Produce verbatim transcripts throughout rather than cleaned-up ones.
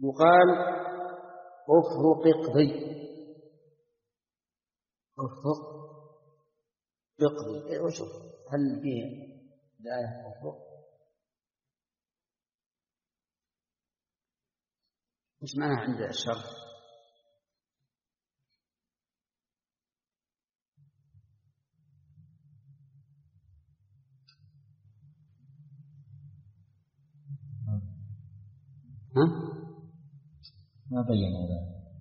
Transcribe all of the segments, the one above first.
يقال افرق اقضي، افرق اقضي، وشوف هل فيه الآية افرق؟ مش معناها عند الشرط؟ ها؟ ما بين هذا.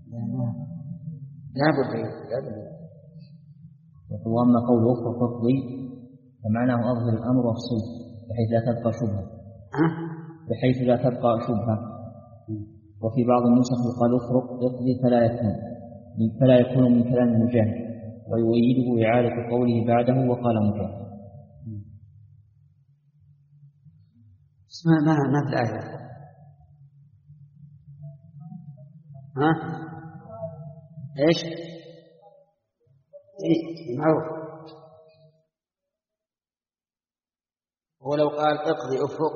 لا بد لا بد. يقول واما قول افرق اقضي فمعناه اظهر الامر وافصله بحيث لا تبقى شبهه. بحيث لا تبقى شبهه. وفي بعض النسخ يقال افرق اقضي فلا يكون فلا يكون من كلام مجاهد، ويؤيده إعادة قوله بعده وقال مجاهد. اسمها ما ما في الآية. ها؟ إيش؟ إيه معروف. ولو قال اقضي افرق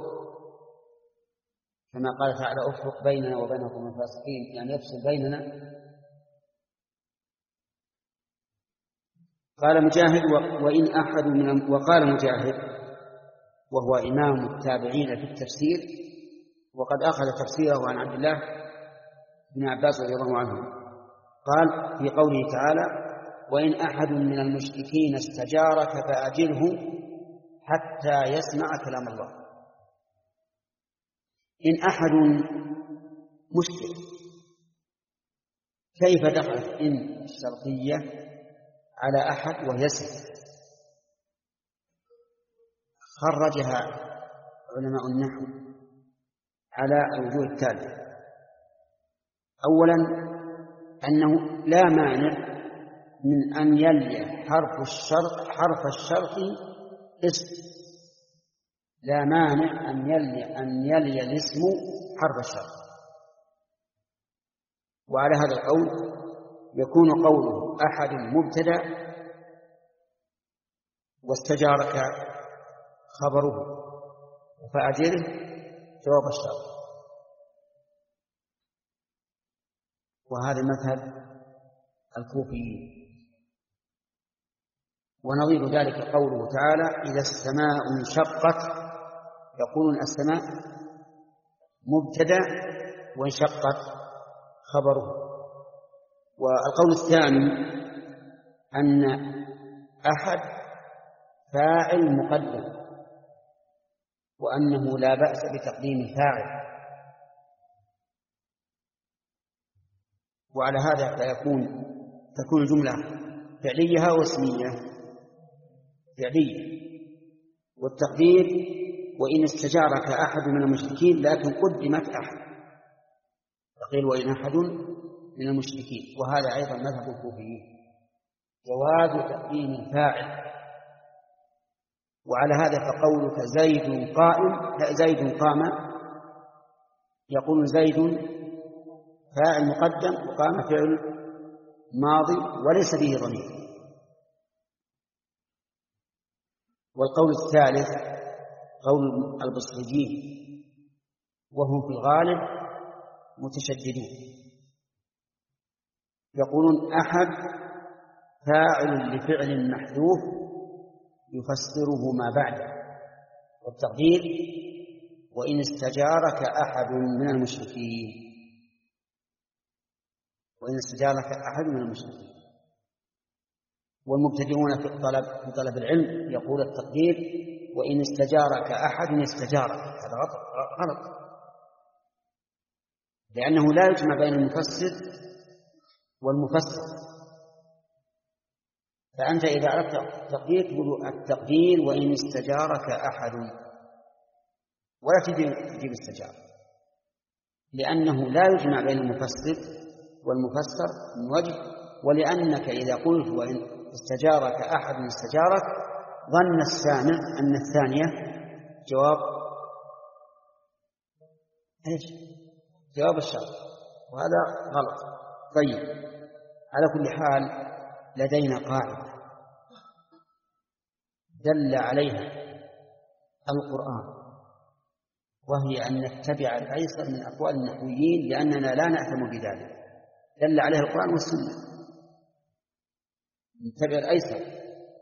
كما قال تعالى افرق بيننا وبينكم الفاسقين، يعني يفصل بيننا. قال مجاهد وإن أحد من وقال مجاهد وهو إمام التابعين في التفسير، وقد أخذ تفسيره عن عبد الله بن عباس رضي الله عنه، قال في قوله تعالى وإن أحد من المشركين استجارك فأجره حتى يسمع كلام الله. إن أحد مشكل، كيف دخلت إن الشرطية على أحد وهي اسم؟ خرجها علماء النحو على الوجوه التالية. أولا أنه لا مانع من أن يلي حرف الشرط حرف الشرط اسم، لا مانع أن يلي أن يلي الاسم حرف الشرط. وعلى هذا القول يكون قوله أحد مبتدأ واستجارك خبره فأجره جواب الشرط، وهذا مذهب الكوفيين. ونظير ذلك قوله تعالى إذا السماء انشقت، يقولون السماء مبتدأ وانشقت خبره. والقول الثاني أن أحد فاعل مقدم، وأنه لا بأس بتقديم الفاعل، وعلى هذا فيكون تكون الجملة فعلية أو اسمية؟ فعلية. والتقدير وإن استجارك أحد من المشركين، لكن قدمت أحد، فقيل وإن أحد من المشركين. وهذا أيضا مذهب الكوفيين، جواز تقديم الفاعل. وعلى هذا فقولك زيد قائم، لا زيد قام، يقول زيد فاعل مقدم وقام فعل ماضي وليس به ضمير. والقول الثالث قول البصريين، وهم في الغالب متشددون، يقولون أحد فاعل لفعل محذوف يفسره ما بعده. والتقدير وإن استجارك أحد من المشركين، وإن استجارك أحد من المشركين. والمبتدئون في الطلب في طلب العلم يقول التقدير وإن استجارك أحد استجارك، هذا غلط، لأنه لا يجمع بين المفسر والمفسر. فأنت إذا أردت التقدير تقول التقدير وإن استجارك أحد، ولا تجيب استجارة، لأنه لا يجمع بين المفسر والمفسر من وجه، ولأنك إذا قلت وإن استجارك أحد استجارك ظن السامع أن الثانية جواب إيش؟ جواب الشرط، وهذا غلط. طيب، على كل حال لدينا قاعدة دل عليها القرآن وهي أن نتبع الأيسر من أقوال النحويين لأننا لا نأثم بذلك، دل عليه القرآن والسنة. نتبع الأيسر.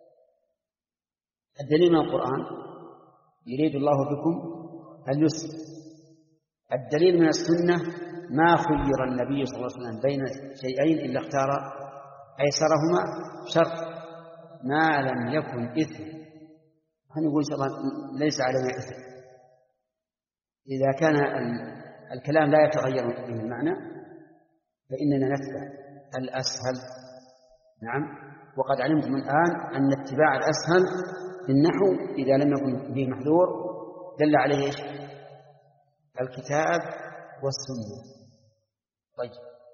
الدليل من القرآن يريد الله بكم اليسر. الدليل من السنة ما خير النبي صلى الله عليه وسلم بين شيئين إلا اختار أيسرهما شرط ما لم يكن إثم. هنقول إن شاء الله ليس علينا إثم إذا كان الكلام لا يتغير به المعنى، فإننا نتبع الأسهل. نعم. وقد علمتم الآن أن اتباع الأسهل في النحو إذا لم يكن به محذور دل عليه إيش؟ الكتاب والسنة. طيب،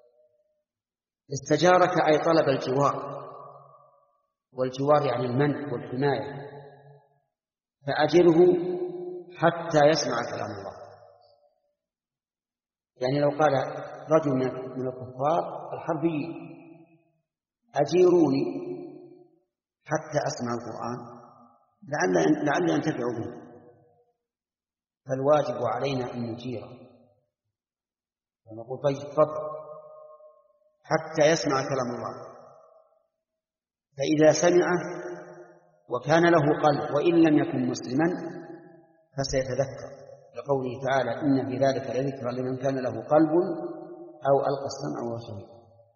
استجارك أي طلب الجوار، والجوار يعني المنع والحماية، فأجره حتى يسمع كلام الله. يعني لو قال رجل من الكفار الحربيين أجيروني حتى أسمع القرآن لعل لعل ينتفع به، فالواجب علينا أن نجيره ونقول طيب تفضل حتى يسمع كلام الله. فإذا سمعه وكان له قلب وإن لم يكن مسلما فسيتذكر، لقوله تعالى إن في ذلك لذكرى لمن كان له قلب أو ألقى السمع وهو شهيد،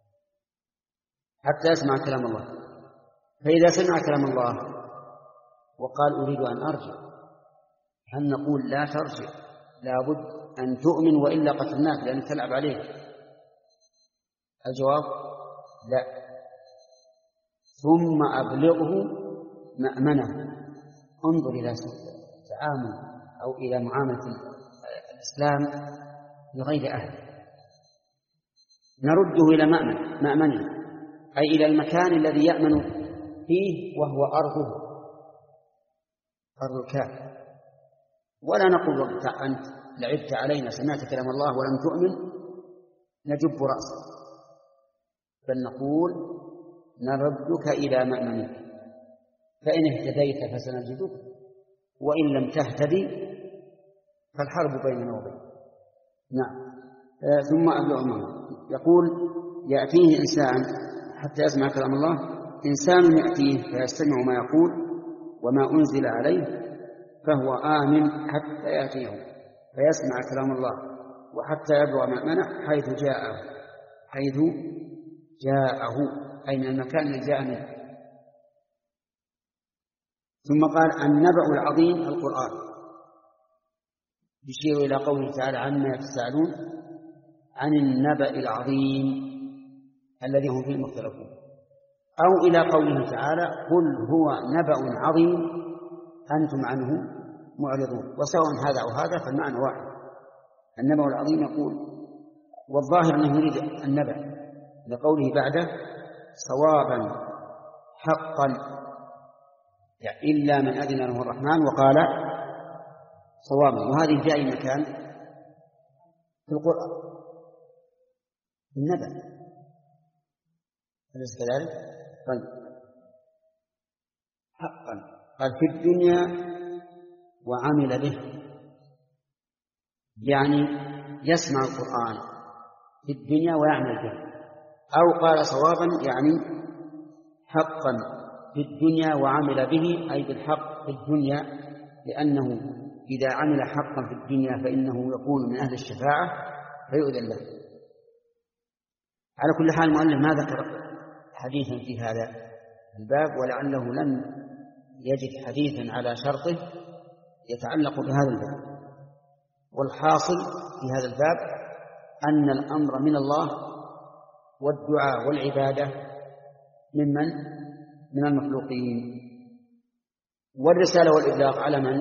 حتى يسمع كلام الله. فإذا سمع كلام الله وقال أريد أن أرجع، هل نقول لا ترجع لابد أن تؤمن وإلا قتلناك لأنك تلعب عليه؟ الجواب لا. ثم أبلغه مأمنه. انظر إلى تعامل أو إلى معاملة الإسلام لغير أهل. نرده إلى مأمن مأمنه أي إلى المكان الذي يأمن فيه وهو أرضه، أرض الكافر. ولا نقول أنت لعبت علينا سمعت كلام الله ولم تؤمن نجب رأسك، بل نقول نردك إلى مأمنك، فإن اهتديت فسنجدك وإن لم تهتدي فالحرب بيننا وبينك. نعم. آه ثم أبلغ منه. يقول يأتيه إنسان حتى يسمع كلام الله، إنسان يأتيه فيستمع ما يقول وما أنزل عليه فهو آمن حتى يأتيه فيسمع كلام الله وحتى يبلغ مأمنه حيث جاءه حيث جاءه أي من المكان الذي جاء منه. ثم قال النبأ العظيم القرآن، يشير إلى قوله تعالى عما يتساءلون عن النبأ العظيم الذي هم فيه مختلفون، أو إلى قوله تعالى قل هو نبأ عظيم أنتم عنه معرضون. وسواء هذا أو هذا فالمعنى واحد. النبأ العظيم يقول، والظاهر أنه يريد النبأ لقوله بعده صوابا حقا إلا من أذن له الرحمن وقال صوابا، وهذه في أي مكان في القرآن في النبأ، أليس كذلك؟ طيب حقا قال في الدنيا وعمل به، يعني يسمع القرآن في الدنيا ويعمل به، أو قال صوابا يعني حقا في الدنيا وعمل به أي بالحق في الدنيا، لأنه إذا عمل حقا في الدنيا فإنه يكون من أهل الشفاعة فيؤذن له. على كل حال المؤلف ما ذكر حديثا في هذا الباب، ولعله لم يجد حديثا على شرطه يتعلق بهذا الباب. والحاصل في هذا الباب أن الأمر من الله والدعاء والعبادة ممن من المخلوقين، والرسالة والإبلاغ على من؟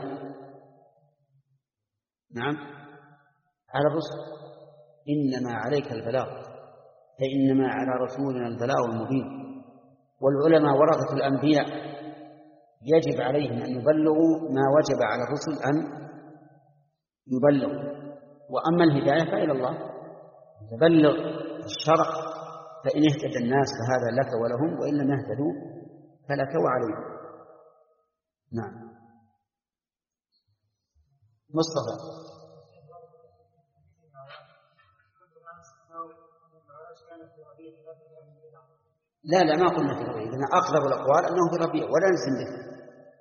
نعم على الرسل. إنما عليك البلاغ، فإنما على رسولنا البلاغ المبين. والعلماء ورثة الأنبياء يجب عليهم أن يبلغوا ما وجب على الرسل أن يبلغوا، وأما الهداية فإلى الله. تبلغ الشرع فإن اهتدى الناس فهذا لك ولهم، وإن لم يهتدوا فلك وعليهم. نعم. مصطفى لا لا ما قلنا في ربيع، لأن أقرب الأقوال أنه في ربيع ولا نسلم به.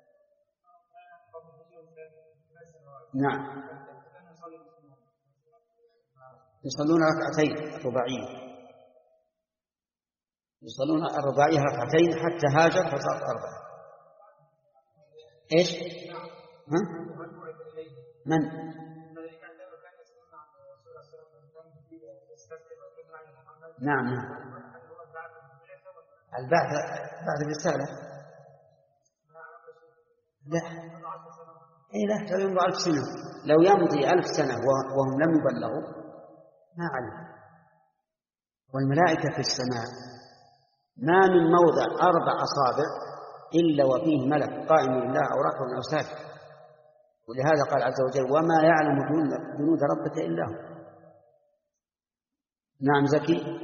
نعم يصلون ركعتين رباعية، يصلون الرباعية ركعتين حتى هاجر فصارت أربعة. إيش؟ ها؟ من؟ نعم نعم البعث بعد الرسالة. لا إيه لا لو يمضي ألف سنة، لو يمضي ألف سنة وهم لم يبلغوا ما علم. والملائكة في السماء ما من موضع أربع أصابع إلا وفيه ملك قائم لله أو راكع أو ساجد، ولهذا قال عز وجل وما يعلم جنود ربك إلا هو. نعم زكي.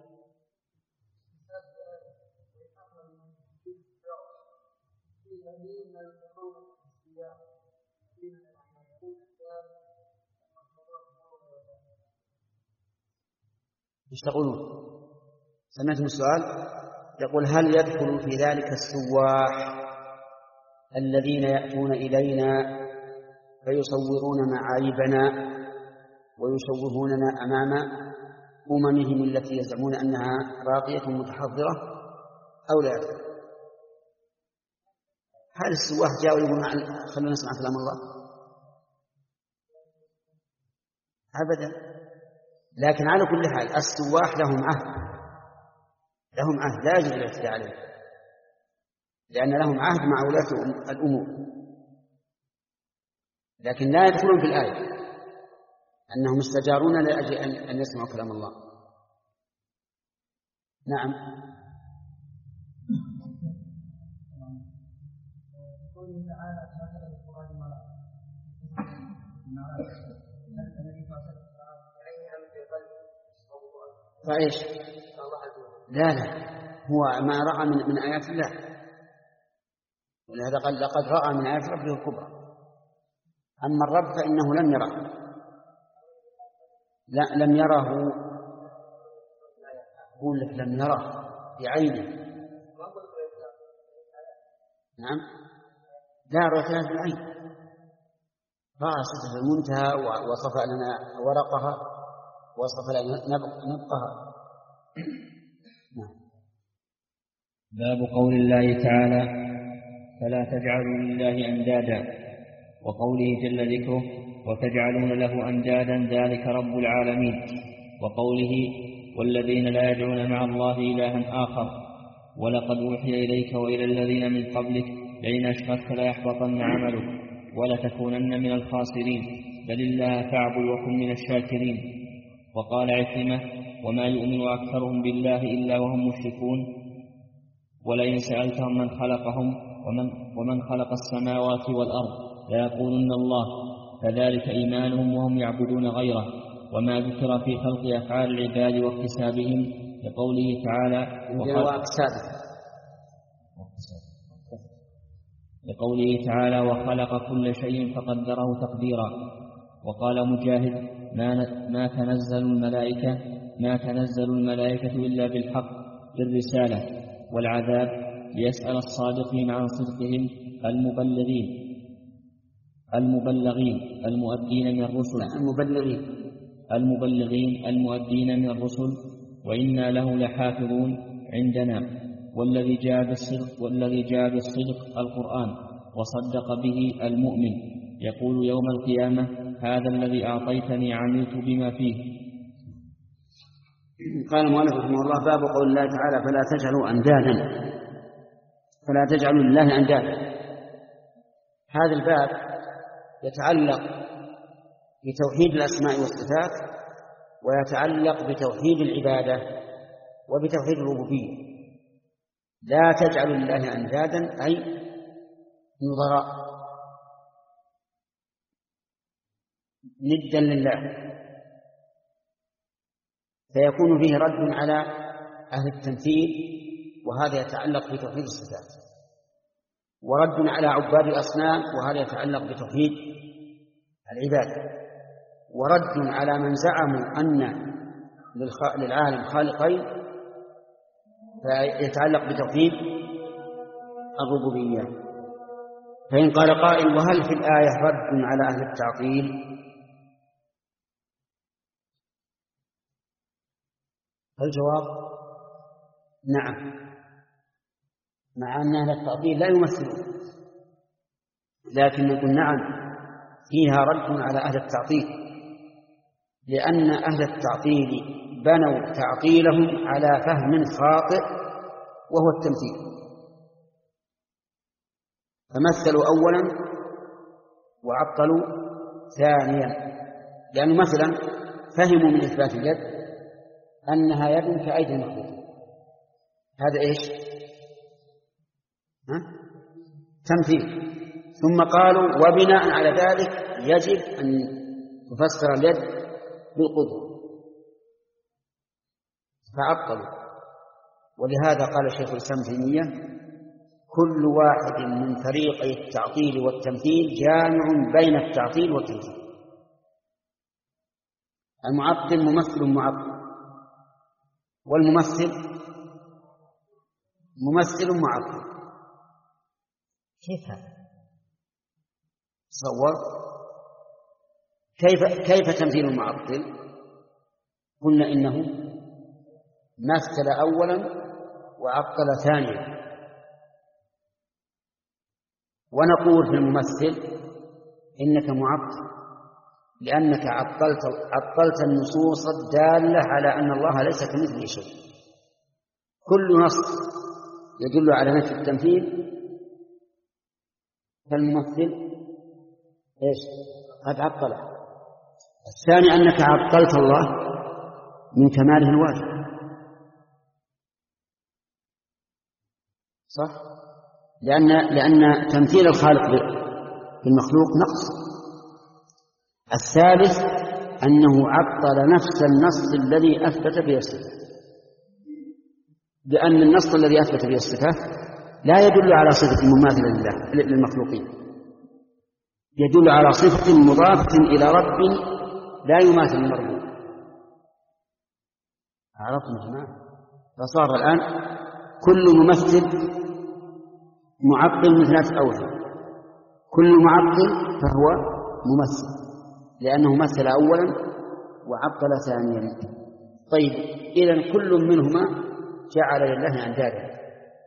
ايش تقولون؟ سمعتم السؤال؟ يقول هل يدخل في ذلك السواح الذين يأتون إلينا فيصورون معايبنا ويشوهوننا أمام أممهم التي يزعمون أنها راقية متحضرة أو لا يدخل؟ هل السواح جاءوا يقولون خلونا نسمع كلام الله؟ أبدا. لكن على كل حال السواح لهم عهد، لهم عهد لا يجوز الاعتداء عليه، لأن لهم عهد مع ولاة الأمور، لكن لا يدخلون في الآية أنهم استجارون لأجل أن يسمعوا كلام الله. نعم فإيش؟ لا لا هو ما رأى من, من آيات الله، ولهذا قال لقد رأى من آيات ربه الكبرى. أما الرب فإنه لم يره، لا لم يره، أقول لك لم يره بعينه. نعم لا رؤيتها بالعين، رأى صفة المنتهى ووصف لنا ورقها وصف لنا نبقها. نعم. باب قول الله تعالى فلا تجعلوا لله أندادا، وقوله جل ذكره وتجعلون له أندادا ذلك رب العالمين، وقوله والذين لا يدعون مع الله إلها آخر ولقد أوحي إليك وإلى الذين من قبلك لئن أشركت ليحبطن عملك ولتكونن من الخاسرين بل الله فاعبد وكن من الشاكرين. وقال عكرمة وما يؤمن أكثرهم بالله إلا وهم مشركون ولئن سألتهم من خلقهم ومن, ومن خلق السماوات والأرض ليقولن الله، فذلك إيمانهم وهم يعبدون غيره. وما ذكر في خلق أفعال العباد واكتسابهم لقوله تعالى لقوله تعالى وخلق كل شيء فقدره تقديرا. وقال مجاهد ما, ما تنزل الملائكة ما تنزل الملائكة إلا بالحق بالرسالة والعذاب ليسأل الصادقين عن صدقهم المبلغين المبلغين المؤدين من الرسل المبلغين المبلغين المؤدين من الرسل وإنا له لحافظون عندنا. والذي جاء بالصدق والذي جاء بالصدق القرآن وصدق به المؤمن يقول يوم القيامة هذا الذي أعطيتني عملت بما فيه. قال المؤلف رحمه الله باب قول الله تعالى فلا تجعلوا أندادا، فلا تجعلوا لله أندادا. هذا الباب يتعلق بتوحيد الأسماء والصفات ويتعلق بتوحيد العبادة وبتوحيد الربوبية. لا تجعلوا لله أندادا أي نظراء ندا لله، فيكون فيه رد على أهل التمثيل وهذا يتعلق بتوحيد الصفات، ورد على عباد الأصنام وهذا يتعلق بتوحيد العبادة، ورد على من زعموا أن للعالم خالقين فيتعلق بتوحيد الربوبية. فإن قال قائل وهل في الآية رد على أهل التعطيل؟ الجواب نعم، مع أن أهل التعطيل لا يمثلون، لكن نقول نعم فيها رد على أهل التعطيل، لأن أهل التعطيل بنوا تعطيلهم على فهم خاطئ وهو التمثيل، فمثلوا أولا وعطلوا ثانيا، لأنه مثلا فهموا من إثبات اليد أنها يد كأيدي المخلوق، هذا إيش؟ ها؟ تمثيل. ثم قالوا وبناء على ذلك يجب أن تفسر اليد بالقدرة، فعطلوا. ولهذا قال شيخ الإسلام ابن تيمية كل واحد من طريقي التعطيل والتمثيل جامع بين التعطيل والتمثيل. المعطل ممثل معطل، والممثل ممثل معطل. كيف هذا؟ تصور كيف كيف تمثيل المعطل؟ قلنا إنه مثل أولا وعطل ثانيا، ونقول في الممثل إنك معطل لأنك عطلت عطلت النصوص الدالة على أن الله ليس كمثله شيء. كل نص يدل على نفي التمثيل فالممثل ايش؟ قد عطله. الثاني أنك عطلت الله من كماله الواجب، صح؟ لأن لأن تمثيل الخالق بالمخلوق نقص. الثالث أنه عطل نفس النص الذي أثبت به الصفة، لأن النص الذي أثبت به الصفة لا يدل على صفة مماثلة للمخلوقين، يدل على صفة مضافة إلى رب لا يماثل المربوب. عرفتم يا جماعة؟ فصار الآن كل ممثل معطل من ثلاثة أوجه، كل معطل فهو ممثل لأنه مثل أولا وعطل ثانيا. طيب إذن كل منهما جعل لله أندادا.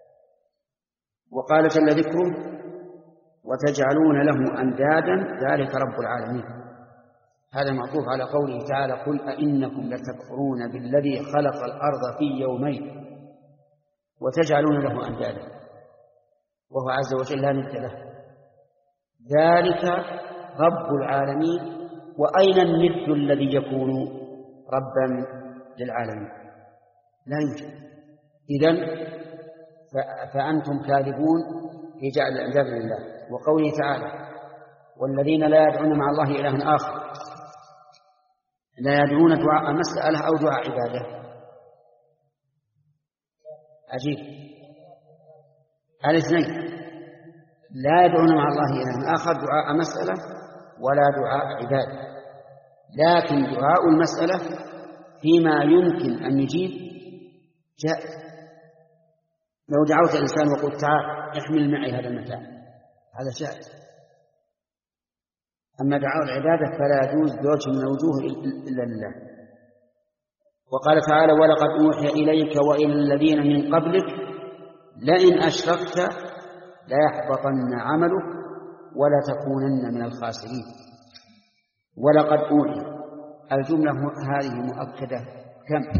وقال جل ذكره وتجعلون له أندادا ذلك رب العالمين. هذا معطوف على قوله تعالى قل أئنكم لتكفرون بالذي خلق الأرض في يومين وتجعلون له أندادا وهو عز وجل لا ند له، ذلك رب العالمين. وأين الند الذي يكون ربا للعالمين؟ لا يوجد. إذن فأنتم كاذبون في جعل الأنداد لله. وقوله تعالى والذين لا يدعون مع الله إلها آخر، لا يدعون دعاء مسألة أو دعاء عبادة. عجيب، الاثنين لا يدعون مع الله إلها آخر دعاء مسألة ولا دعاء عبادة، لكن دعاء المسألة فيما يمكن أن يجيب جائز. لو دعوت الإنسان وقلت تعال احمل معي هذا المتاع هذا جائز. أما دعاء العبادة فلا يجوز بوجه من الوجوه إلا لله. وقال تعالى ولقد أوحي إليك وإلى الذين من قبلك لئن أشركت ليحبطن عملك ولا تكونن من الخاسرين. ولقد أوحي الجملة هذه مؤكدة كم؟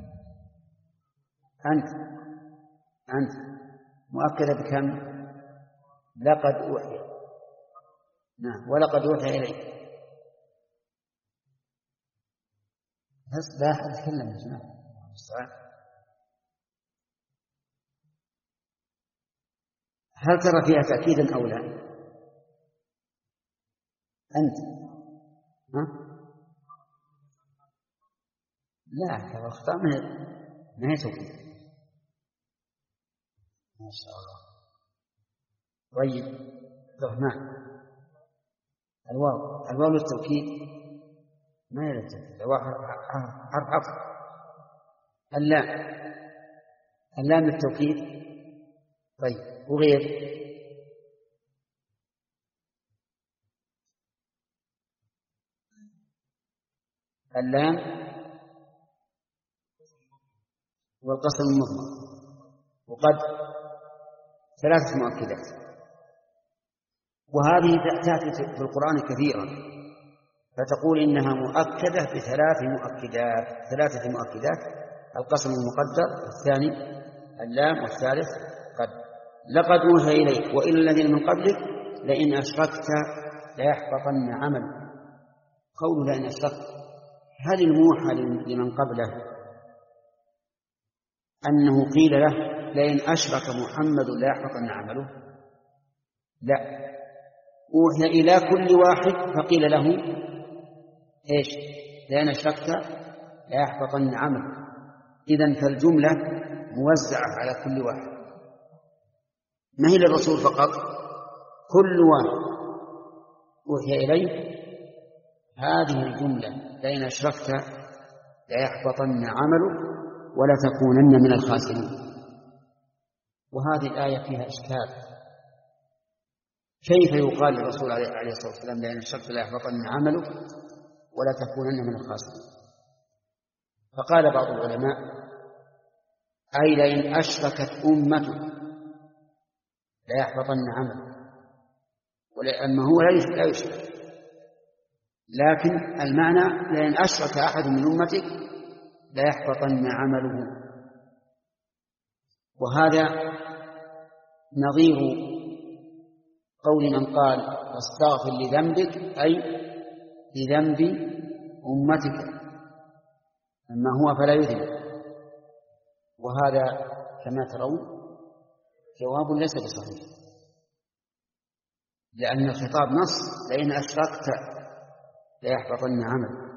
أنت أنت مؤكدة بكم؟ لقد أوحي. نعم ولقد أوحي إليك. بس لا أحد يتكلم يا جماعة. هل ترى فيها تأكيدا أو لا؟ أنت ها؟ لا ترى أخطاء ما هي توكيد. ما شاء الله. طيب الرحمن الواو الواو للتوكيد ما هي للتوكيد، الواو حرف عطف اللام اللام للتوكيد. طيب وغير؟ اللام والقسم المضمر وقد ثلاثة مؤكدات، وهذه تأتي في القرآن كثيرا، فتقول إنها مؤكدة بثلاث مؤكدات ثلاثة مؤكدات: القسم المقدر، الثاني اللام، والثالث قد. لقد أوحي إليك وإلى الذين من قبلك لئن أشركت ليحبطن عملك. قوله لئن أشركت، هل الموحى لمن قبله أنه قيل له لئن أشرك محمد ليحبطن عمله؟ لا، أوحي إلى كل واحد فقيل له إيش؟ لئن أشركت ليحبطن عملك. إذن فالجملة موزعة على كل واحد، ما هي للرسول فقط، كل واحد أوحي إليه هذه الجملة لئن أشركت ليحبطن عمله ولا تكونن من الخاسرين. وهذه الآية فيها إشكال، كيف يقال للرسول عليه الصلاة والسلام لئن أشركت ليحبطن عمله ولا تكونن من الخاسرين؟ فقال بعض العلماء أي لئن أشركت أمته ليحبطن عمله، ولأنه هو لا يشرك، لكن المعنى لئن أشرك أحد من أمتك ليحبطن عمله. وهذا نظير قول من قال واستغفر لذنبك أي لذنب أمتك، أما هو فلا يذنب. وهذا كما ترون جواب ليس بصحيح، لأن الخطاب نص لئن أشركت ليحبطن عمل،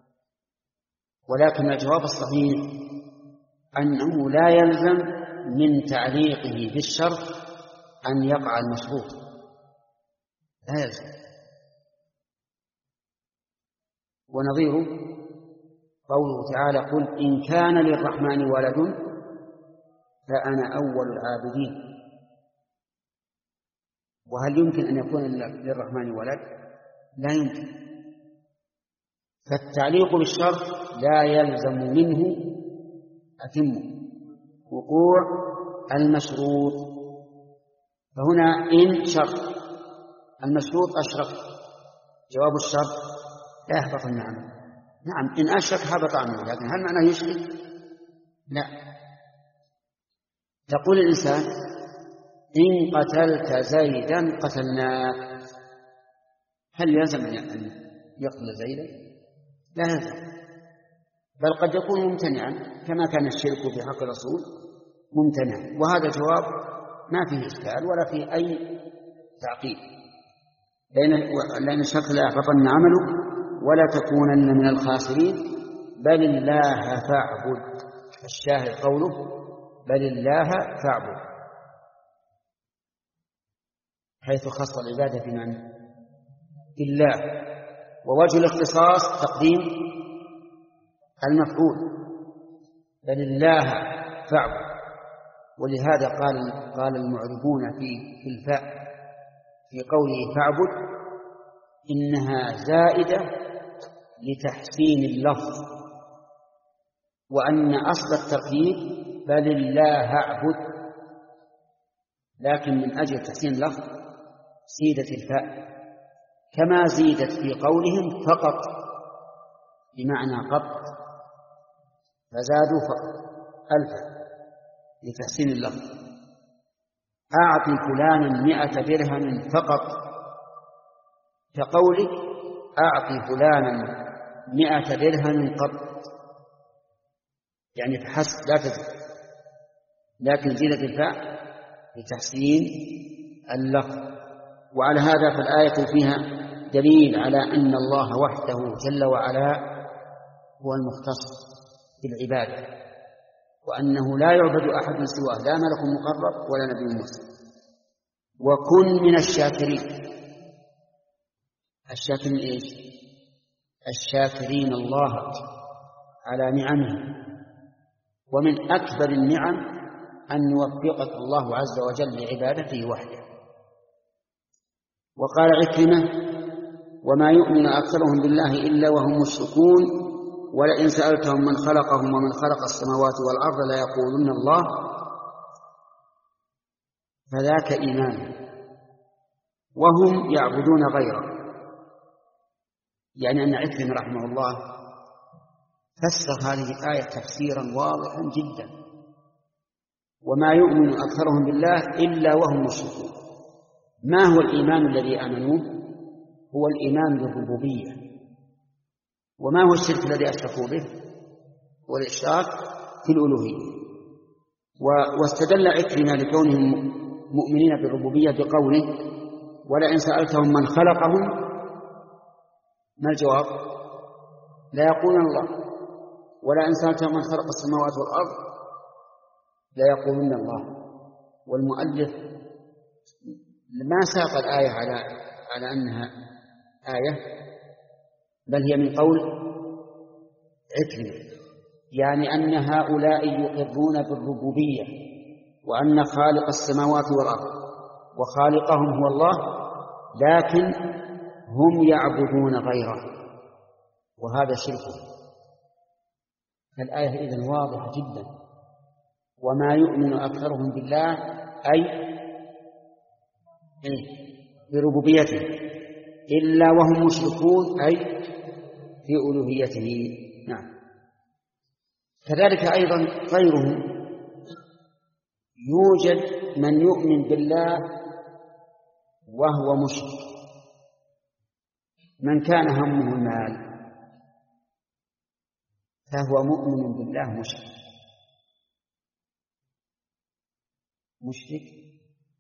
ولكن الجواب الصحيح أنه لا يلزم من تعليقه بالشرط أن يقع المشروط، لا يلزم. ونظيره قوله تعالى قل إن كان للرحمن ولد فأنا أول العابدين. وهل يمكن أن يكون للرحمن ولد؟ لا يمكن. فالتعليق بالشرط لا يلزم منه أتم وقوع المشروط. فهنا إن شرط، المشروط أشرك، جواب الشرط لا يحبط النعمة. نعم إن أشرك حبط عنه، لكن هل معناه يشرك؟ لا. تقول الإنسان إن قتلت زيدا قتلناك، هل يلزم أن يقتل زيدا؟ لا يلزم، بل قد يكون ممتنعا كما كان الشرك في حق الرسول ممتنع. وهذا الجواب ما فيه إشكال ولا فيه أي تعقيد، لأن الشرك لا يحبطن عمله ولا تكونن من الخاسرين بل الله فاعبد. الشاهد قوله بل الله فاعبد، حيث خص العبادة بمن؟ بالله. ووجه الاختصاص تقديم المفعول بل الله فاعبد. ولهذا قال قال المعربون في في الفاء في قوله فاعبد إنها زائدة لتحسين اللفظ، وأن أصل التركيب بل الله اعبد، لكن من أجل تحسين اللفظ زيدت الفاء كما زيدت في قولهم فقط بمعنى قط، فزادوا فقط ألفا لتحسين اللفظ. أعطي فلانا مئة درهم فقط، كقولك أعطي فلانا مئة درهم قط، يعني فحسب لا تزيد، لكن زيدت الفاء لتحسين اللفظ. وعلى هذا فالآية فيها دليل على أن الله وحده جل وعلا هو المختص بالعبادة، وأنه لا يعبد أحد سواه، لا ملك مقرب ولا نبي مرسل. وكن من الشاكرين. الشاكرين إيش؟ الشاكرين الله على نعمه ومن أكبر النعم أن يوفقك الله عز وجل لعبادته وحده. وقال عكرمة: وما يؤمن أكثرهم بالله إلا وهم مشركون ولئن سألتهم من خلقهم ومن خلق السماوات والأرض ليقولن الله فذاك إيمان وهم يعبدون غيره. يعني أن عكرمة رحمه الله فسر هذه الآية تفسيرا واضحا جدا: وما يؤمن أكثرهم بالله إلا وهم مشركون. ما هو الإيمان الذي آمنوه؟ هو الإيمان بالربوبية. وما هو الشرك الذي أشركوا به؟ هو الإشراك في الألوهية. واستدل عكرمة لكونهم مؤمنين بالربوبية بقوله: ولئن سألتهم من خلقهم، ما الجواب؟ لا يقولون الله. ولئن سألتهم من خلق السماوات والأرض لا يقولون الله. والمؤلف ما ساق الآية على على أنها آية، بل هي من قول عكرمة، يعني أن هؤلاء يقرون بالربوبية وأن خالق السماوات والأرض وخالقهم هو الله، لكن هم يعبدون غيره، وهذا شرك. فالآية إذن واضحة جدا: وما يؤمن أكثرهم بالله أي بربوبيته إلا وهم مشركون أي في ألوهيته. نعم. كذلك أيضا غيرهم، يوجد من يؤمن بالله وهو مشرك، من كان همه المال فهو مؤمن بالله مشرك. مشرك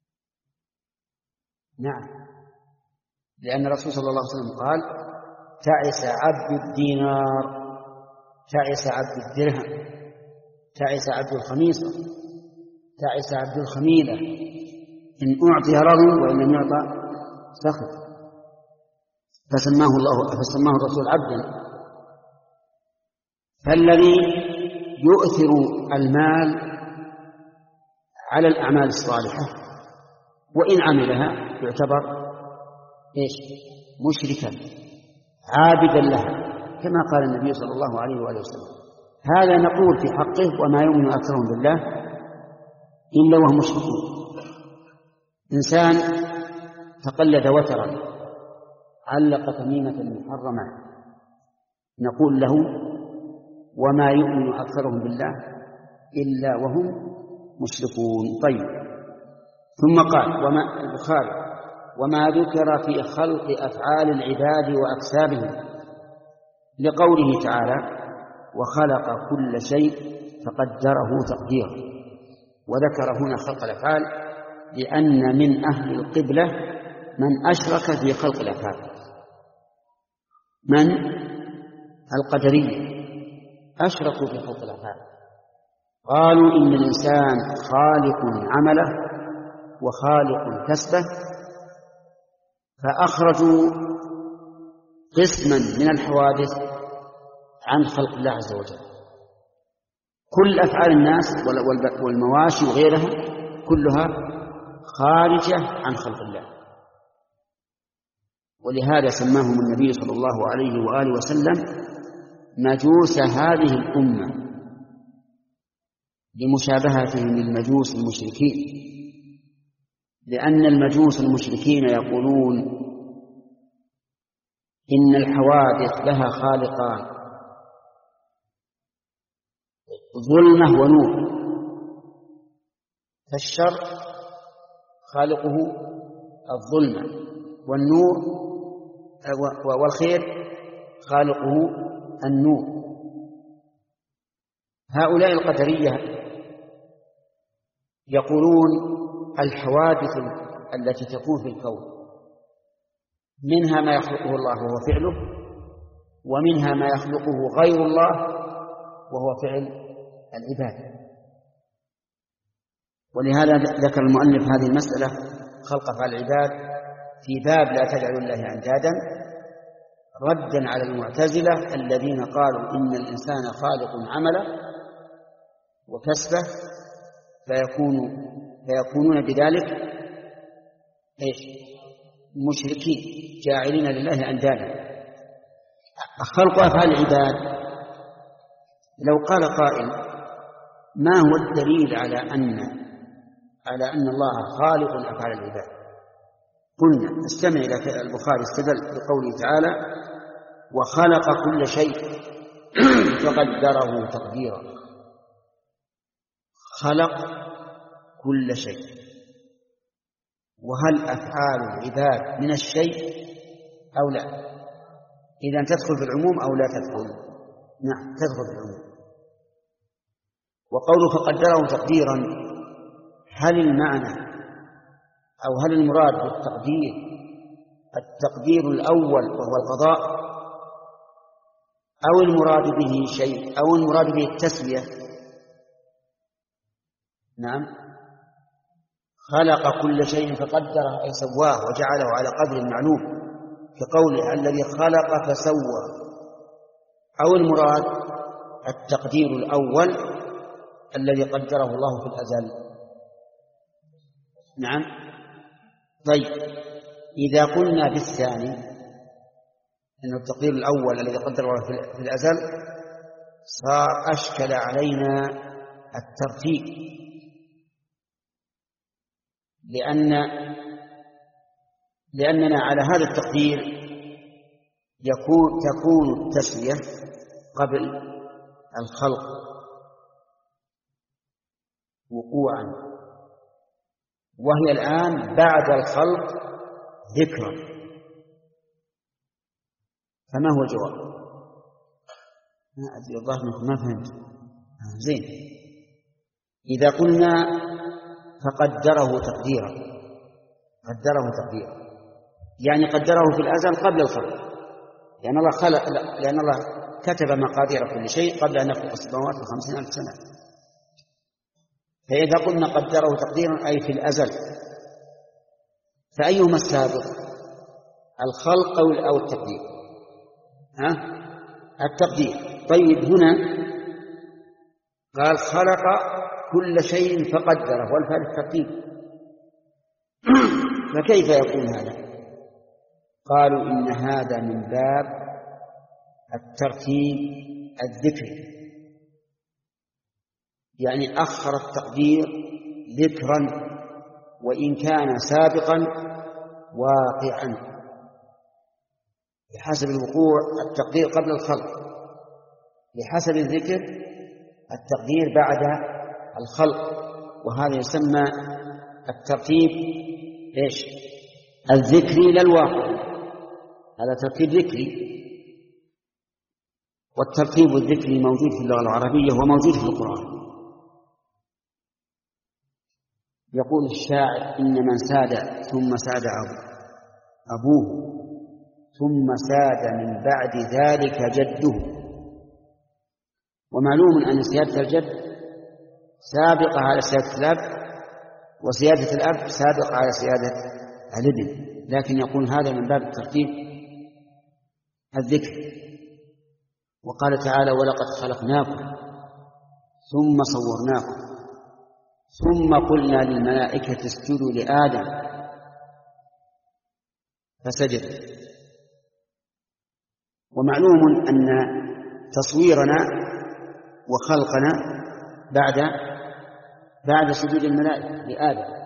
نعم، لأن الرسول صلى الله عليه وسلم قال: تعس عبد الدينار، تعس عبد الدرهم، تعس عبد الخميصة، تعس عبد الخميلة، إن أعطي رضي وإن لم يعطى سخط. فسماه الله فسماه الرسول عبدا. فالذي يؤثر المال على الأعمال الصالحة وإن عملها يعتبر إيش؟ مشركا عابدا لها، كما قال النبي صلى الله عليه وآله وسلم. هذا نقول في حقه: وما يؤمن أكثرهم بالله إلا وهم مشركون. إنسان تقلد وترا، علق تميمة محرمة، نقول له: وما يؤمن أكثرهم بالله إلا وهم مشركون. طيب. ثم قال وما البخاري: وما ذكر في خلق أفعال العباد وأكسابهم، لقوله تعالى: وخلق كل شيء فقدره تقديرا. وذكر هنا خلق الأفعال لأن من أهل القبلة من أشرك في خلق الأفعال. من؟ القدرية أشركوا في خلق الأفعال، قالوا إن الإنسان خالق عمله وخالق كسبه، فأخرجوا قسما من الحوادث عن خلق الله عز وجل. كل أفعال الناس والمواشي وغيرها كلها خارجة عن خلق الله، ولهذا سماهم النبي صلى الله عليه وآله وسلم مجوس هذه الأمة لمشابهتهم للمجوس المشركين، لأن المجوس المشركين يقولون إن الحوادث لها خالقان، ظلمة ونور، فالشر خالقه الظلمة، والنور والخير خالقه النور. هؤلاء القدرية يقولون الحوادث التي تكون في الكون منها ما يخلقه الله وهو فعله، ومنها ما يخلقه غير الله وهو فعل العباد. ولهذا ذكر المؤلف هذه المسألة خلق أفعال العباد في باب لا تجعلوا الله أندادا، ردا على المعتزلة الذين قالوا إن الإنسان خالق عمله وكسبه فيكون فيكونون بذلك ايش؟ مشركين جاعلين لله اندادا. خلق افعال العباد، لو قال قائل ما هو الدليل على ان على ان الله خالق افعال العباد؟ قلنا استمع الى البخاري استدل بقوله تعالى وخلق كل شيء فقدره تقديرا. خلق كل شيء، وهل أفعال العباد من الشيء أو لا؟ إذا تدخل في العموم أو لا تدخل؟ نعم تدخل في العموم. وقوله فقدره تقديرا، هل المعنى أو هل المراد بالتقدير التقدير الأول وهو القضاء، أو المراد به شيء أو المراد به التسوية؟ نعم، خلق كل شيء فقدره أي سواه وجعله على قدر معلوم، كقوله الذي خلق فسوى، أو المراد التقدير الأول الذي قدره الله في الأزل. نعم. طيب إذا قلنا بالثاني أن التقدير الأول الذي قدره الله في الأزل صار أشكل علينا الترتيب، لأن لأننا على هذا التقدير يكون تكون التسوية قبل الخلق وقوعا، وهي الآن بعد الخلق ذكرا. فما هو الجواب؟ ما أدري الظاهر منكم ما فهمت. زين، إذا قلنا فقدره تقديرا، قدره تقديرا يعني قدره في الأزل قبل الخلق، لأن الله خلق، لأن الله كتب مقادير كل شيء قبل أن يخلق السماوات بخمسين ألف سنة. فإذا قلنا قدره تقديرا أي في الأزل، فأيهما السابق، الخلق أو التقدير؟ ها؟ التقدير. طيب هنا قال خلق كل شيء فقدره والفعل الترتيب، فكيف يكون هذا؟ قالوا إن هذا من باب الترتيب الذكري، يعني أخر التقدير ذكرا وإن كان سابقا واقعا بحسب الوقوع التقدير قبل الخلق، بحسب الذكر التقدير بعد الخلق، وهذا يسمى الترتيب ايش؟ الذكري للواقع، هذا ترتيب ذكري. والترتيب الذكري موجود في اللغة العربية وموجود في القرآن. يقول الشاعر إن من ساد ثم ساد أبوه ثم ساد من بعد ذلك جده. ومعلوم أن سيادة الجد سابقة على سيادة الأب، وسيادة الأب سابقة على سيادة الابن، لكن يقول هذا من باب الترتيب الذكر. وقال تعالى ولقد خلقناكم ثم صورناكم ثم قلنا للملائكة اسجدوا لآدم فسجدوا. ومعلوم أن تصويرنا وخلقنا بعد بعد سجود الملائكة لآدم.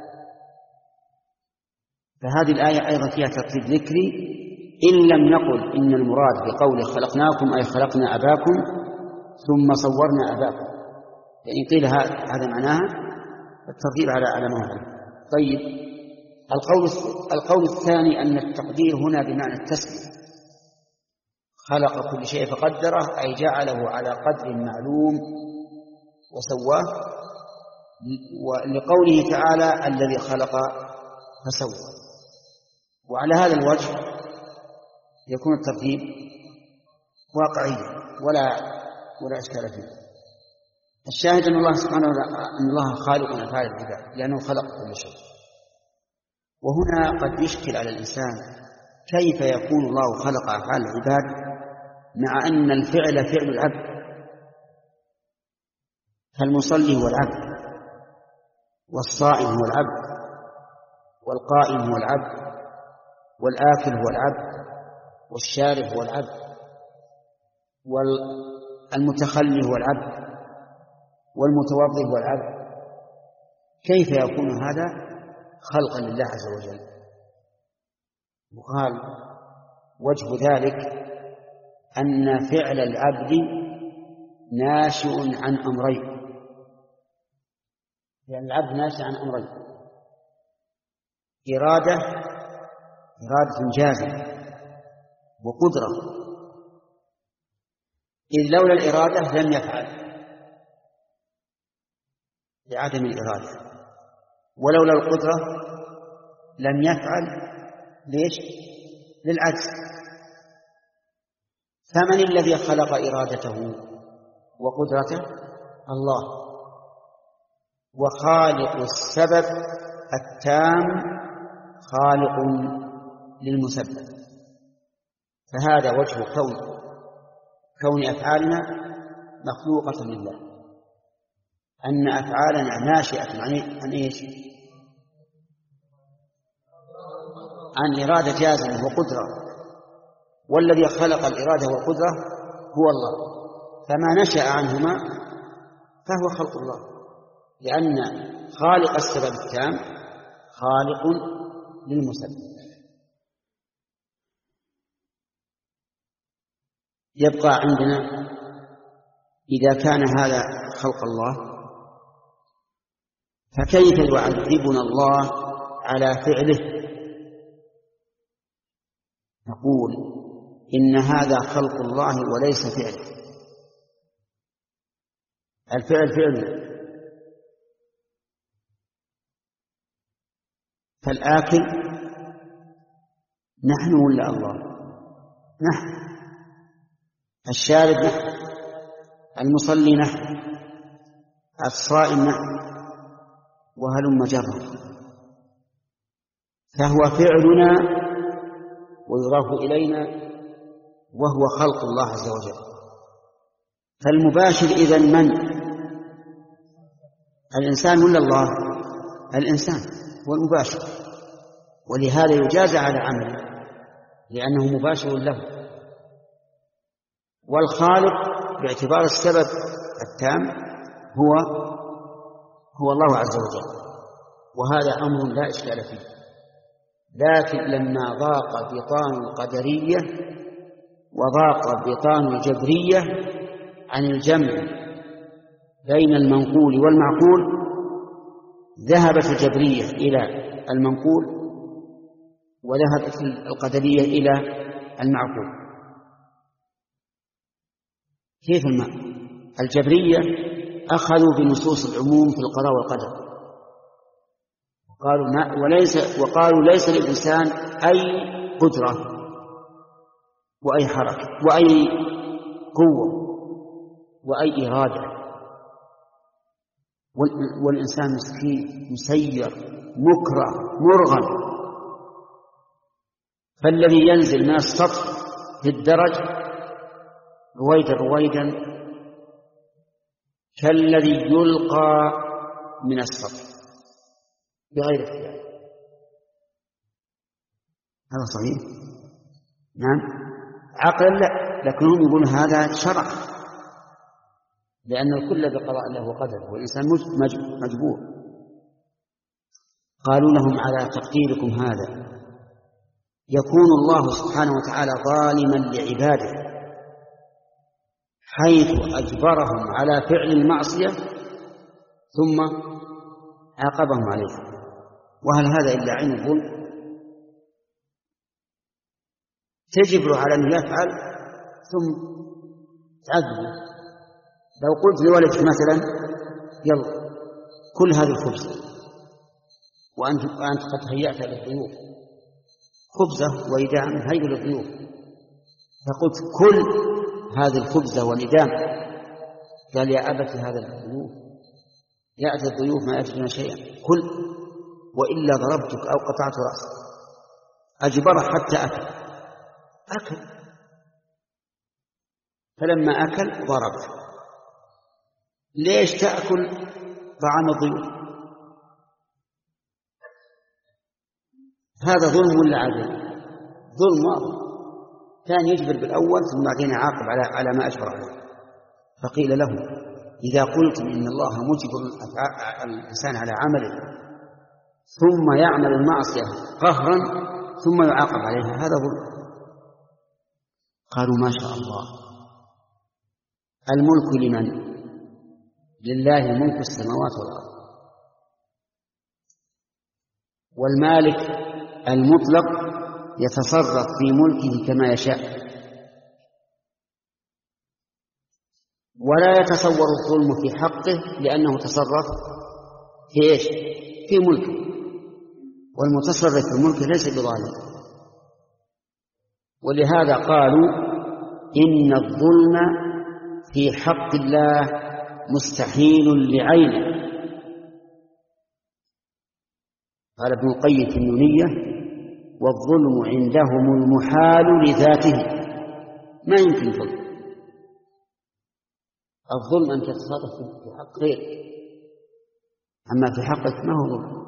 فهذه الآية أيضا فيها ترتيب ذكري، إن لم نقل إن المراد بقول خلقناكم أي خلقنا أباكم ثم صورنا أباكم، فإن قيل هذا معناها الترتيب على على ما هو. طيب القول القول الثاني أن التقدير هنا بمعنى التسوية، خلق كل شيء فقدره أي جعله على قدر معلوم وسواه، ولقوله تعالى الذي خلق فسوى. وعلى هذا الوجه يكون الترتيب واقعيا ولا ولا إشكال فيه. الشاهد أن الله سبحانه وتعالى أن الله خالق أفعال العباد لأنه خلق كل شيء. وهنا قد يشكل على الإنسان كيف يكون الله خلق أفعال العباد مع أن الفعل فعل العبد، فالمصلي هو العبد، والصائم هو العبد، والقائم هو العبد، والآكل هو العبد، والشارب هو العبد، والمتخلي هو العبد، والمتوضئ هو العبد. كيف يكون هذا خلقا لله عز وجل؟ وقال وجه ذلك أن فعل العبد ناشئ عن أمرين، لأن العبد ناشئ عن أمرين: إرادة إرادة جازمة، وقدرة. إذ لولا الإرادة لم يفعل لعدم الإرادة، ولولا القدرة لم يفعل ليش؟ للعجز. فمن الذي خلق إرادته وقدرته؟ الله. وخالق السبب التام خالق للمسبب. فهذا وجه كون كون أفعالنا مخلوقة لله، أن أفعالنا ناشئة عن إيش؟ عن إرادة جازمة وقدرة، والذي خلق الإرادة والقدرة هو الله، فما نشأ عنهما فهو خلق الله، لأن خالق السبب التام خالق للمسبب. يبقى عندنا إذا كان هذا خلق الله، فكيف يعذبنا الله على فعله؟ نقول إن هذا خلق الله وليس فعله. الفعل فعله، فالآكل نحن ولا الله؟ نحن. الشارب نحن، المصلي نحن، الصائم نحن، وهلم جرا. فهو فعلنا ويضاف إلينا، وهو خلق الله عز وجل. فالمباشر إذن من؟ الإنسان ولا الله؟ الإنسان هو المباشر، ولهذا يجازى على عمله لأنه مباشر له. والخالق باعتبار السبب التام هو هو الله عز وجل، وهذا أمر لا إشكال فيه. لكن لما ضاق بطان القدرية وضاق بطان الجبرية عن الجمع بين المنقول والمعقول، ذهبت الجبرية إلى المنقول وذهبت القدرية إلى المعقول. كيف المعنى؟ الجبرية أخذوا بنصوص العموم في القضاء والقدر، وقالوا, وليس وقالوا ليس للإنسان أي قدرة وأي حركة وأي قوة وأي إرادة، والإنسان مسكين مسير مكره مرغم. فالذي ينزل من السطح في الدرج رويدا رويدا كالذي يلقى من السطح بغير اختيار. هذا صحيح؟ نعم. عقلا لا، لكنهم يقولون هذا شرع، لأن الكل بقضاء الله وقدره، والإنسان مجبور. قالوا لهم على تقديركم هذا يكون الله سبحانه وتعالى ظالما لعباده حيث أجبرهم على فعل المعصية ثم عاقبهم عليها، وهل هذا إلا عين الظلم؟ تجبر على أن يفعل ثم تعذبه. لو قلت لولدك مثلا يلا كل هذا الخبز وأنت, وأنت قد هيأت للضيوف خبزة وإدام هيئ للضيوف، فقلت كل هذه الخبزة والإدام، قال يا أبت هذا الضيوف يأتي الضيوف ما يجدون شيئا، كل وإلا ضربتك أو قطعت رأسك. أجبره حتى أكل أكل فلما أكل ضرب. ليش تأكل طعام الضيوف؟ هذا ظلم ولا عدل؟ ظلم واضح. كان يجبر بالأول ثم بعدين يعاقب على على ما أجبر عليه. فقيل له إذا قلتم إن الله مجبر الإنسان على عمله ثم يعمل المعصية قهرا ثم يعاقب عليها هذا ظلم. قالوا ما شاء الله، الملك لمن؟ لله ملك السماوات والأرض، والمالك المطلق يتصرف في ملكه كما يشاء، ولا يتصور الظلم في حقه لأنه تصرف في إيش؟ في ملكه، والمتصرف في ملكه ليس بظالم. ولهذا قالوا إن الظلم في حق الله مستحيل لعينه. قال ابن القيم في النونية والظلم عندهم المحال لذاته، ما يمكن ظلم. الظلم أن تتصرف في حق غيرك، أما في حقك ما هو ظلم.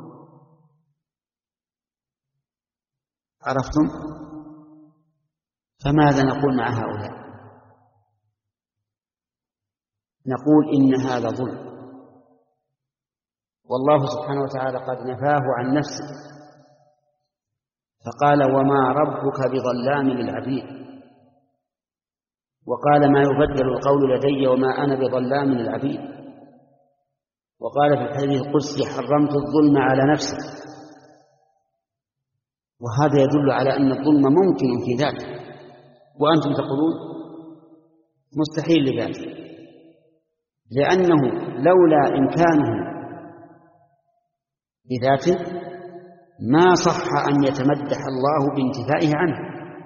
عرفتم؟ فماذا نقول مع هؤلاء؟ نقول إن هذا ظلم، والله سبحانه وتعالى قد نفاه عن نفسه فقال وما ربك بظلام للعبيد، وقال ما يبدل القول لدي وما أنا بظلام للعبيد، وقال في الحديث القدسي حرمت الظلم على نفسي. وهذا يدل على أن الظلم ممكن في ذاته، وأنتم تقولون مستحيل لذاته، لأنه لولا إمكانه بذاته ما صح أن يتمدح الله بانتفائه عنه،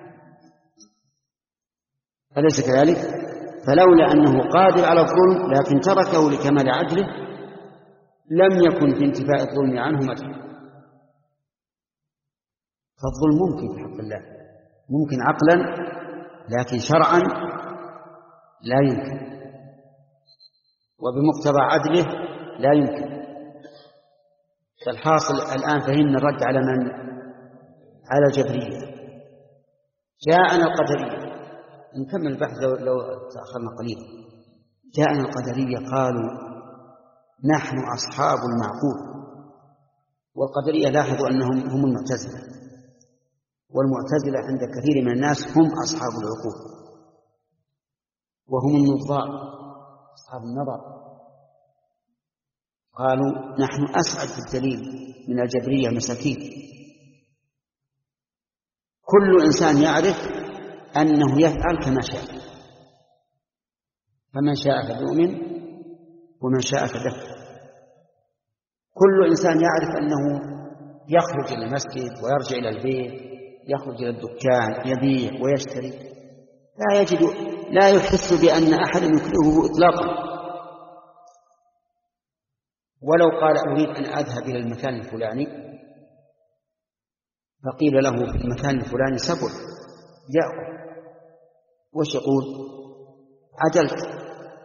أليس كذلك؟ فلولا أنه قادر على الظلم لكن تركه لكمال عدله لم يكن في انتفاء الظلم عنه مدح. فالظلم ممكن في حق الله، ممكن عقلا، لكن شرعا لا يمكن، وبمقتضى عدله لا يمكن. فالحاصل الآن فهمنا الرد على من؟ على الجبرية. جاءنا القدرية، نكمل البحث لو, لو تأخرنا قليلا. جاءنا القدرية قالوا نحن أصحاب المعقول، والقدرية لاحظوا أنهم هم المعتزلة، والمعتزلة عند كثير من الناس هم أصحاب العقول وهم النظار أصحاب النظر. قالوا نحن أسعد بالدليل من الجبرية مساكين، كل إنسان يعرف أنه يفعل كما شاء، فمن شاء فليؤمن ومن شاء فليكفر. كل إنسان يعرف أنه يخرج إلى المسجد ويرجع إلى البيت، يخرج إلى الدكان يبيع ويشتري، لا يجد لا يحس بأن أحد يكرهه إطلاقا. ولو قال أريد أن أذهب إلى المكان الفلاني فقيل له في المكان الفلاني سبل يأكل، وش يقول؟ عجلت.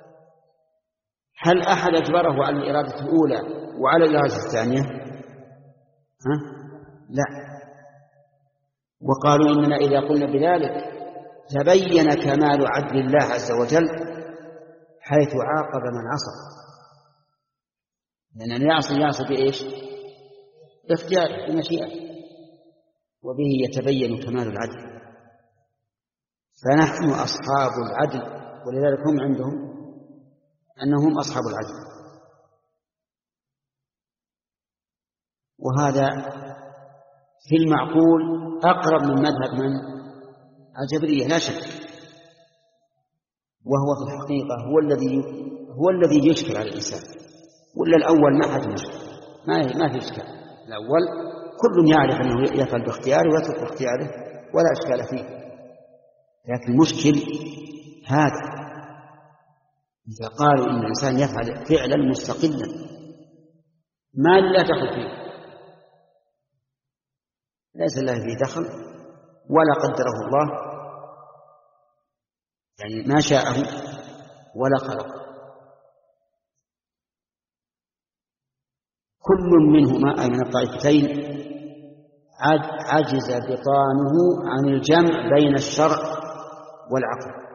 هل أحد أجبره على الإرادة الأولى وعلى الإرادة الثانية؟ ها؟ لا. وقالوا إننا إذا قلنا بذلك تبين كمال عدل الله عز وجل حيث عاقب من عصى، لأن يعصي يعصي بإيش؟ باختياره بمشيئته، وبه يتبين كمال العدل. فنحن أصحاب العدل، ولذلك هم عندهم أنهم أصحاب العدل. وهذا في المعقول أقرب من مذهب من؟ الجبرية لا شك، وهو في الحقيقة هو الذي هو الذي يشكل على الإنسان. ولا الأول ما حد مشكل، ما ما في إشكال. الأول كل يعرف أنه يفعل باختياره ويترك باختياره ولا إشكال فيه، لكن المشكل هذا إذا قالوا إن الإنسان يفعل فعلا مستقلا ما لا دخل فيه، ليس له فيه دخل ولا قدره الله، يعني ما شاءه ولا خلقه. كل منهما أي من الطائفتين عجز بطانه عن الجمع بين الشرع والعقل.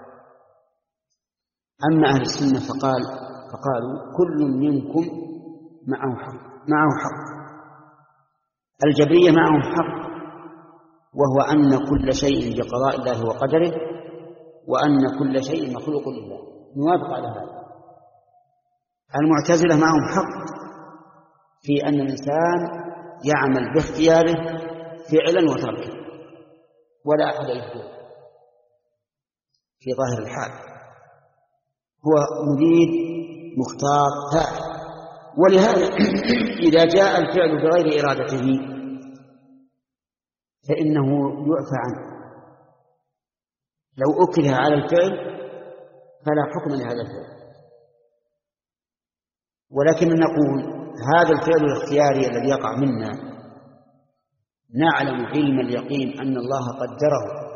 أما أهل السنة فقال فقالوا كل منكم معه حق معه حق. الجبرية معهم حق، وهو أن كل شيء بقضاء الله وقدره، وأن كل شيء مخلوق لله، نوافق على هذا. المعتزلة معهم حق في أن الإنسان يعمل باختياره فعلا وتركا ولا أحد يجبره في ظاهر الحال، هو مريد مختار فاعل. ولهذا إذا جاء الفعل بغير إرادته فإنه يعفى عنه. لو أكره على الفعل فلا حكم لهذا الفعل، ولكن نقول هذا الفعل الاختياري الذي يقع منا نعلم علم اليقين أن الله قدره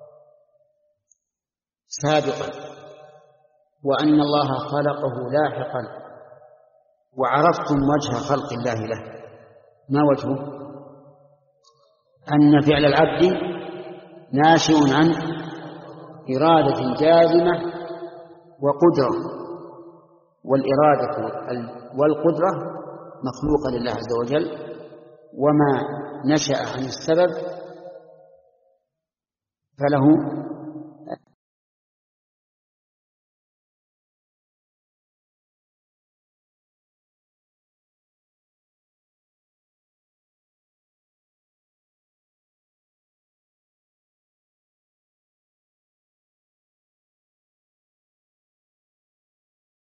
سابقا، وأن الله خلقه لاحقا، وعرفتم وجه خلق الله له. ما وجهه؟ أن فعل العبد ناشئ عن إرادة جازمة وقدرة، والإرادة والقدرة مخلوقة لله عز وجل، وما نشأ عن السبب فله